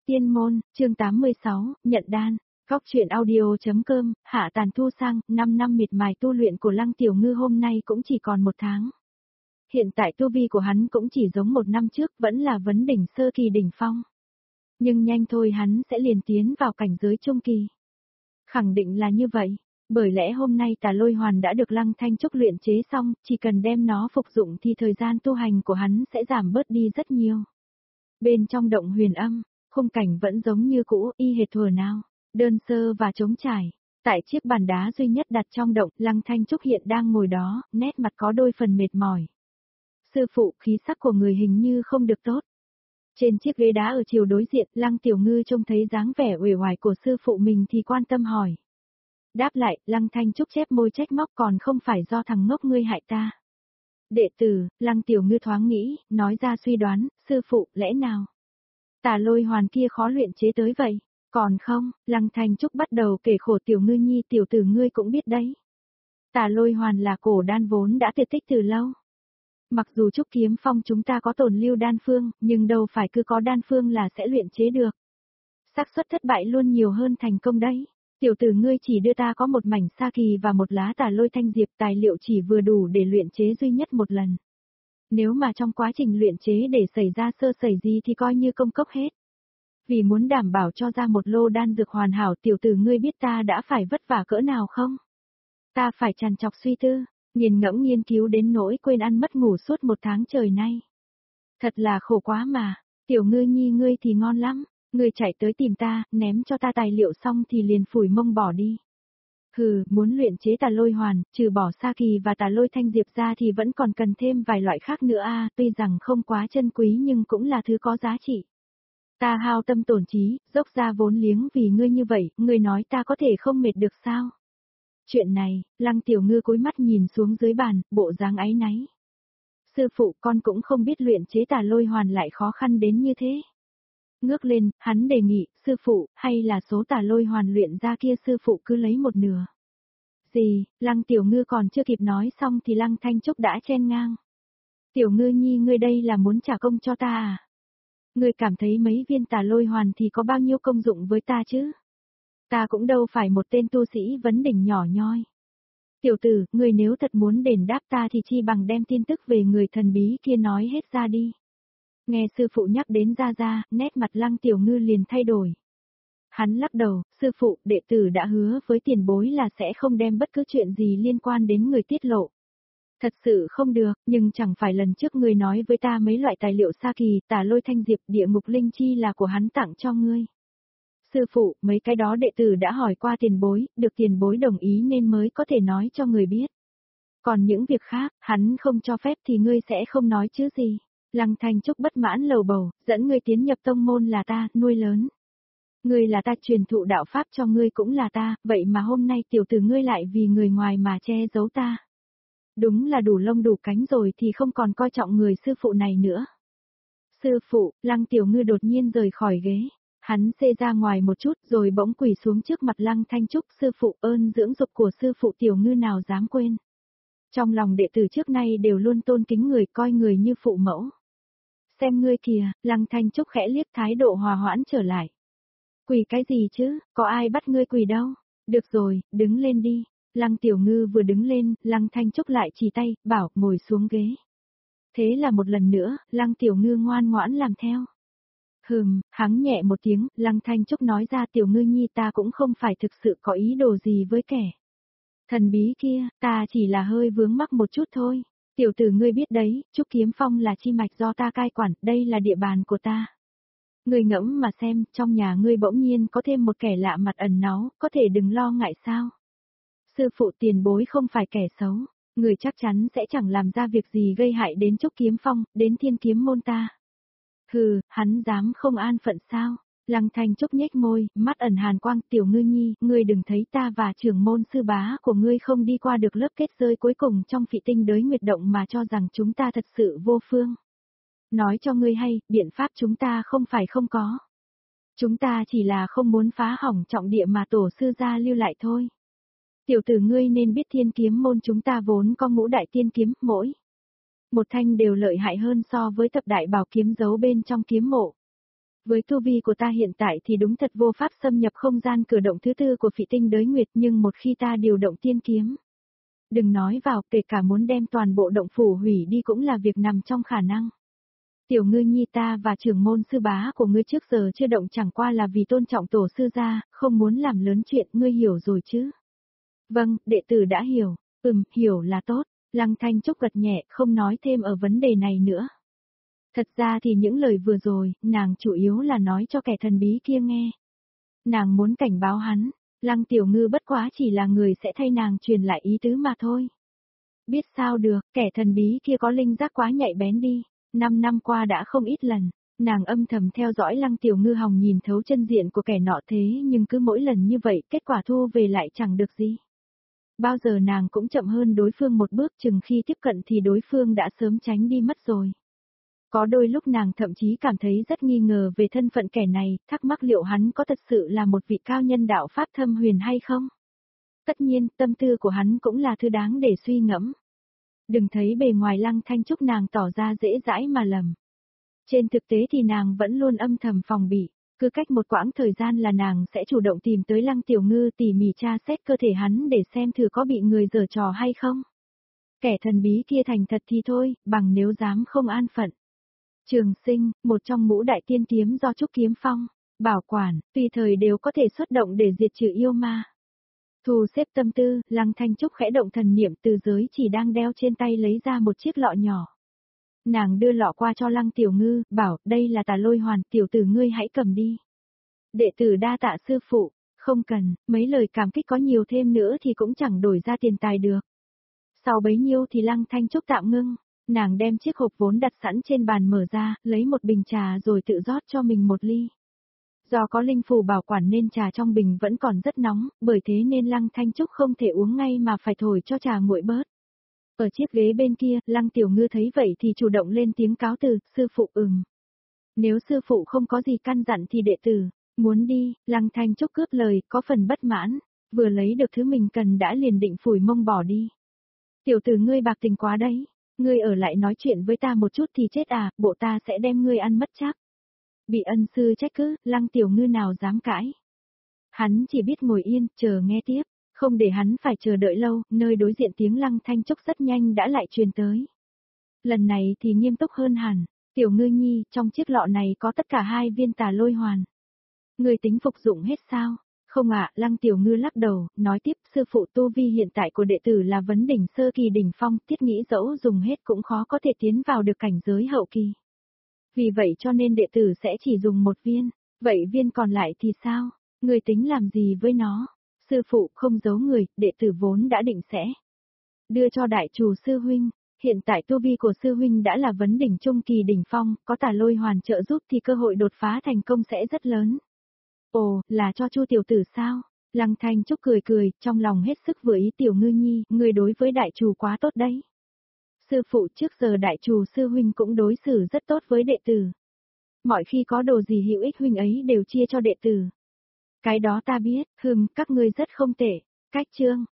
Tiên môn, chương 86, nhận đan. Góc truyện audio.com, Hạ Tàn Thu Sang, 5 năm miệt mài tu luyện của Lăng Tiểu Ngư hôm nay cũng chỉ còn 1 tháng. Hiện tại tu vi của hắn cũng chỉ giống 1 năm trước, vẫn là vấn đỉnh sơ kỳ đỉnh phong. Nhưng nhanh thôi hắn sẽ liền tiến vào cảnh giới trung kỳ. Khẳng định là như vậy, bởi lẽ hôm nay Tà Lôi Hoàn đã được Lăng Thanh Trúc luyện chế xong, chỉ cần đem nó phục dụng thì thời gian tu hành của hắn sẽ giảm bớt đi rất nhiều. Bên trong động huyền âm, khung cảnh vẫn giống như cũ, y hệt thuở nào, đơn sơ và trống trải. Tại chiếc bàn đá duy nhất đặt trong động, Lăng Thanh Trúc hiện đang ngồi đó, nét mặt có đôi phần mệt mỏi. Sư phụ, khí sắc của người hình như không được tốt. Trên chiếc ghế đá ở chiều đối diện, Lăng Tiểu Ngư trông thấy dáng vẻ uể oải của sư phụ mình thì quan tâm hỏi. Đáp lại, Lăng Thanh Trúc chép môi trách móc, còn không phải do thằng ngốc ngươi hại ta. Đệ tử, Lăng Tiểu Ngư thoáng nghĩ, nói ra suy đoán, sư phụ, lẽ nào Tà Lôi Hoàn kia khó luyện chế tới vậy? Còn không, Lăng Thanh Trúc bắt đầu kể khổ Tiểu Ngư nhi, tiểu tử ngươi cũng biết đấy. Tà Lôi Hoàn là cổ đan vốn đã tuyệt tích từ lâu. Mặc dù Trúc Kiếm Phong chúng ta có tồn lưu đan phương, nhưng đâu phải cứ có đan phương là sẽ luyện chế được. Xác suất thất bại luôn nhiều hơn thành công đấy. Tiểu tử ngươi chỉ đưa ta có một mảnh sa kỳ và một lá Tà Lôi Thanh Diệp, tài liệu chỉ vừa đủ để luyện chế duy nhất một lần. Nếu mà trong quá trình luyện chế để xảy ra sơ sẩy gì thì coi như công cốc hết. Vì muốn đảm bảo cho ra một lô đan dược hoàn hảo, tiểu tử ngươi biết ta đã phải vất vả cỡ nào không? Ta phải trằn trọc suy tư, nghiền ngẫm nghiên cứu đến nỗi quên ăn mất ngủ suốt 1 tháng trời nay. Thật là khổ quá mà, Tiểu Ngư nhi ngươi thì ngon lắm, ngươi chạy tới tìm ta, ném cho ta tài liệu xong thì liền phủi mông bỏ đi. Hừ, muốn luyện chế Tà Lôi Hoàn, trừ bỏ sa kỳ và Tà Lôi Thanh Diệp ra thì vẫn còn cần thêm vài loại khác nữa tuy rằng không quá chân quý nhưng cũng là thứ có giá trị. Ta hao tâm tổn trí, dốc ra vốn liếng vì ngươi như vậy, ngươi nói ta có thể không mệt được sao? Chuyện này, Lăng Tiểu Ngư cúi mắt nhìn xuống dưới bàn, bộ dáng áy náy. Sư phụ, con cũng không biết luyện chế Tà Lôi Hoàn lại khó khăn đến như thế. Ngước lên, hắn đề nghị, sư phụ, hay là số Tà Lôi Hoàn luyện ra kia sư phụ cứ lấy 1/2. Gì, Lăng Tiểu Ngư còn chưa kịp nói xong thì Lăng Thanh Trúc đã chen ngang. Tiểu Ngư nhi ngươi đây là muốn trả công cho ta à? Ngươi cảm thấy mấy viên Tà Lôi Hoàn thì có bao nhiêu công dụng với ta chứ? Ta cũng đâu phải một tên tu sĩ vấn đỉnh nhỏ nhoi. Tiểu tử, ngươi nếu thật muốn đền đáp ta thì chi bằng đem tin tức về người thần bí kia nói hết ra đi. Nghe sư phụ nhắc đến Ra, nét mặt Lăng Tiểu Ngư liền thay đổi. Hắn lắc đầu, sư phụ, đệ tử đã hứa với tiền bối là sẽ không đem bất cứ chuyện gì liên quan đến người tiết lộ. Thật sự không được, nhưng chẳng phải lần trước ngươi nói với ta mấy loại tài liệu sa kỳ, Tà Lôi Thanh Diệp, địa ngục linh chi là của hắn tặng cho ngươi. Sư phụ, mấy cái đó đệ tử đã hỏi qua tiền bối, được tiền bối đồng ý nên mới có thể nói cho người biết. Còn những việc khác, hắn không cho phép thì ngươi sẽ không nói chứ gì. Lăng Thanh Trúc bất mãn lầu bầu, dẫn ngươi tiến nhập tông môn là ta, nuôi lớn. Ngươi là ta, truyền thụ đạo pháp cho ngươi cũng là ta, vậy mà hôm nay tiểu tử ngươi lại vì người ngoài mà che giấu ta. Đúng là đủ lông đủ cánh rồi thì không còn coi trọng người sư phụ này nữa. Sư phụ, Lăng Tiểu Ngư đột nhiên rời khỏi ghế. Hắn xê ra ngoài một chút rồi bỗng quỳ xuống trước mặt Lăng Thanh Trúc, sư phụ, ơn dưỡng dục của sư phụ Tiểu Ngư nào dám quên. Trong lòng đệ tử trước nay đều luôn tôn kính người, coi người như phụ mẫu. Xem ngươi kìa, Lăng Thanh Trúc khẽ liếc, thái độ hòa hoãn trở lại. Quỳ cái gì chứ, có ai bắt ngươi quỳ đâu. Được rồi, đứng lên đi. Lăng Tiểu Ngư vừa đứng lên, Lăng Thanh Trúc lại chỉ tay, bảo ngồi xuống ghế. Thế là một lần nữa, Lăng Tiểu Ngư ngoan ngoãn làm theo. Hắng nhẹ một tiếng, Lăng Thanh Trúc nói ra, Tiểu Ngư nhi, ta cũng không phải thực sự có ý đồ gì với kẻ thần bí kia, ta chỉ là hơi vướng mắc một chút thôi. Tiểu tử ngươi biết đấy, Trúc Kiếm Phong là chi mạch do ta cai quản, đây là địa bàn của ta. Ngươi ngẫm mà xem, trong nhà ngươi bỗng nhiên có thêm một kẻ lạ mặt ẩn náu, có thể đừng lo ngại sao. Sư phụ, tiền bối không phải kẻ xấu, người chắc chắn sẽ chẳng làm ra việc gì gây hại đến Trúc Kiếm Phong, đến Thiên Kiếm môn ta. Hừ, hắn dám không an phận sao? Lăng Thanh Trúc nhếch môi, mắt ẩn hàn quang, Tiểu Ngư nhi, ngươi đừng thấy ta và trưởng môn sư bá của ngươi không đi qua được lớp kết rơi cuối cùng trong Phị Tinh Đới Nguyệt Động mà cho rằng chúng ta thật sự vô phương. Nói cho ngươi hay, biện pháp chúng ta không phải không có. Chúng ta chỉ là không muốn phá hỏng trọng địa mà tổ sư gia lưu lại thôi. Tiểu tử ngươi nên biết Thiên Kiếm môn chúng ta vốn có ngũ đại tiên kiếm, mỗi một thanh đều lợi hại hơn so với thập đại bảo kiếm giấu bên trong kiếm mộ. Với tu vi của ta hiện tại thì đúng thật vô pháp xâm nhập không gian cử động thứ tư của phỉ tinh đới nguyệt, nhưng một khi ta điều động tiên kiếm. Đừng nói vào, kể cả muốn đem toàn bộ động phủ hủy đi cũng là việc nằm trong khả năng. Tiểu ngư nhi, ta và trưởng môn sư bá của ngươi trước giờ chưa động chẳng qua là vì tôn trọng tổ sư gia, không muốn làm lớn chuyện, ngươi hiểu rồi chứ? Vâng, đệ tử đã hiểu. Hiểu là tốt. Lăng Thanh Trúc gật nhẹ, không nói thêm ở vấn đề này nữa. Thật ra thì những lời vừa rồi, nàng chủ yếu là nói cho kẻ thần bí kia nghe. Nàng muốn cảnh báo hắn, Lăng Tiểu Ngư bất quá chỉ là người sẽ thay nàng truyền lại ý tứ mà thôi. Biết sao được, kẻ thần bí kia có linh giác quá nhạy bén đi. 5 năm qua đã không ít lần, nàng âm thầm theo dõi Lăng Tiểu Ngư hòng nhìn thấu chân diện của kẻ nọ, thế nhưng cứ mỗi lần như vậy kết quả thu về lại chẳng được gì. Bao giờ nàng cũng chậm hơn đối phương một bước, chừng khi tiếp cận thì đối phương đã sớm tránh đi mất rồi. Có đôi lúc nàng thậm chí cảm thấy rất nghi ngờ về thân phận kẻ này, thắc mắc liệu hắn có thật sự là một vị cao nhân đạo pháp thâm huyền hay không? Tất nhiên, tâm tư của hắn cũng là thứ đáng để suy ngẫm. Đừng thấy bề ngoài Lăng Thanh Trúc nàng tỏ ra dễ dãi mà lầm. Trên thực tế thì nàng vẫn luôn âm thầm phòng bị, cứ cách một quãng thời gian là nàng sẽ chủ động tìm tới Lăng Tiểu Ngư tỉ mỉ tra xét cơ thể hắn để xem thử có bị người giở trò hay không. Kẻ thần bí kia thành thật thì thôi, bằng nếu dám không an phận. Trường Sinh, một trong ngũ đại tiên kiếm do Trúc Kiếm Phong, bảo quản, tùy thời đều có thể xuất động để diệt trừ yêu ma. Thu xếp tâm tư, Lăng Thanh Trúc khẽ động thần niệm, từ giới chỉ đang đeo trên tay lấy ra một chiếc lọ nhỏ. Nàng đưa lọ qua cho Lăng Tiểu Ngư, bảo, đây là tà lôi hoàn, tiểu tử ngươi hãy cầm đi. Đệ tử đa tạ sư phụ, không cần, mấy lời cảm kích có nhiều thêm nữa thì cũng chẳng đổi ra tiền tài được. Sau bấy nhiêu thì Lăng Thanh Trúc tạm ngưng, nàng đem chiếc hộp vốn đặt sẵn trên bàn mở ra, lấy một bình trà rồi tự rót cho mình một ly. Do có linh phù bảo quản nên trà trong bình vẫn còn rất nóng, bởi thế nên Lăng Thanh Trúc không thể uống ngay mà phải thổi cho trà nguội bớt. Ở chiếc ghế bên kia, Lăng Tiểu Ngư thấy vậy thì chủ động lên tiếng cáo từ, sư phụ Nếu sư phụ không có gì căn dặn thì đệ tử, muốn đi, Lăng Thanh Trúc cướp lời, có phần bất mãn, vừa lấy được thứ mình cần đã liền định phủi mông bỏ đi. Tiểu tử ngươi bạc tình quá đấy, ngươi ở lại nói chuyện với ta một chút thì chết à, bộ ta sẽ đem ngươi ăn mất chắc. Bị ân sư trách cứ, Lăng Tiểu Ngư nào dám cãi. Hắn chỉ biết ngồi yên, chờ nghe tiếp, không để hắn phải chờ đợi lâu, nơi đối diện tiếng Lăng Thanh Trúc rất nhanh đã lại truyền tới. Lần này thì nghiêm túc hơn hẳn, Tiểu Ngư nhi, trong chiếc lọ này có tất cả 2 viên tà lôi hoàn. Người tính phục dụng hết sao? Không ạ, Lăng Tiểu Ngư lắc đầu, nói tiếp, sư phụ tu vi hiện tại của đệ tử là vấn đỉnh sơ kỳ đỉnh phong, thiết nghĩ dẫu dùng hết cũng khó có thể tiến vào được cảnh giới hậu kỳ. Vì vậy cho nên đệ tử sẽ chỉ dùng 1 viên, vậy viên còn lại thì sao? Người tính làm gì với nó? Sư phụ không giấu người, đệ tử vốn đã định sẽ đưa cho đại trù sư huynh. Hiện tại tu vi của sư huynh đã là vấn đỉnh trung kỳ đỉnh phong, có tà lôi hoàn trợ giúp thì cơ hội đột phá thành công sẽ rất lớn. Ồ, là cho Chu tiểu tử sao? Lăng Thanh Trúc cười cười, trong lòng hết sức vừa ý. Tiểu Ngư nhi, người đối với đại trù quá tốt đấy. Sư phụ, trước giờ đại trù sư huynh cũng đối xử rất tốt với đệ tử. Mọi khi có đồ gì hữu ích huynh ấy đều chia cho đệ tử. Cái đó ta biết, các ngươi rất không tệ. Cách chương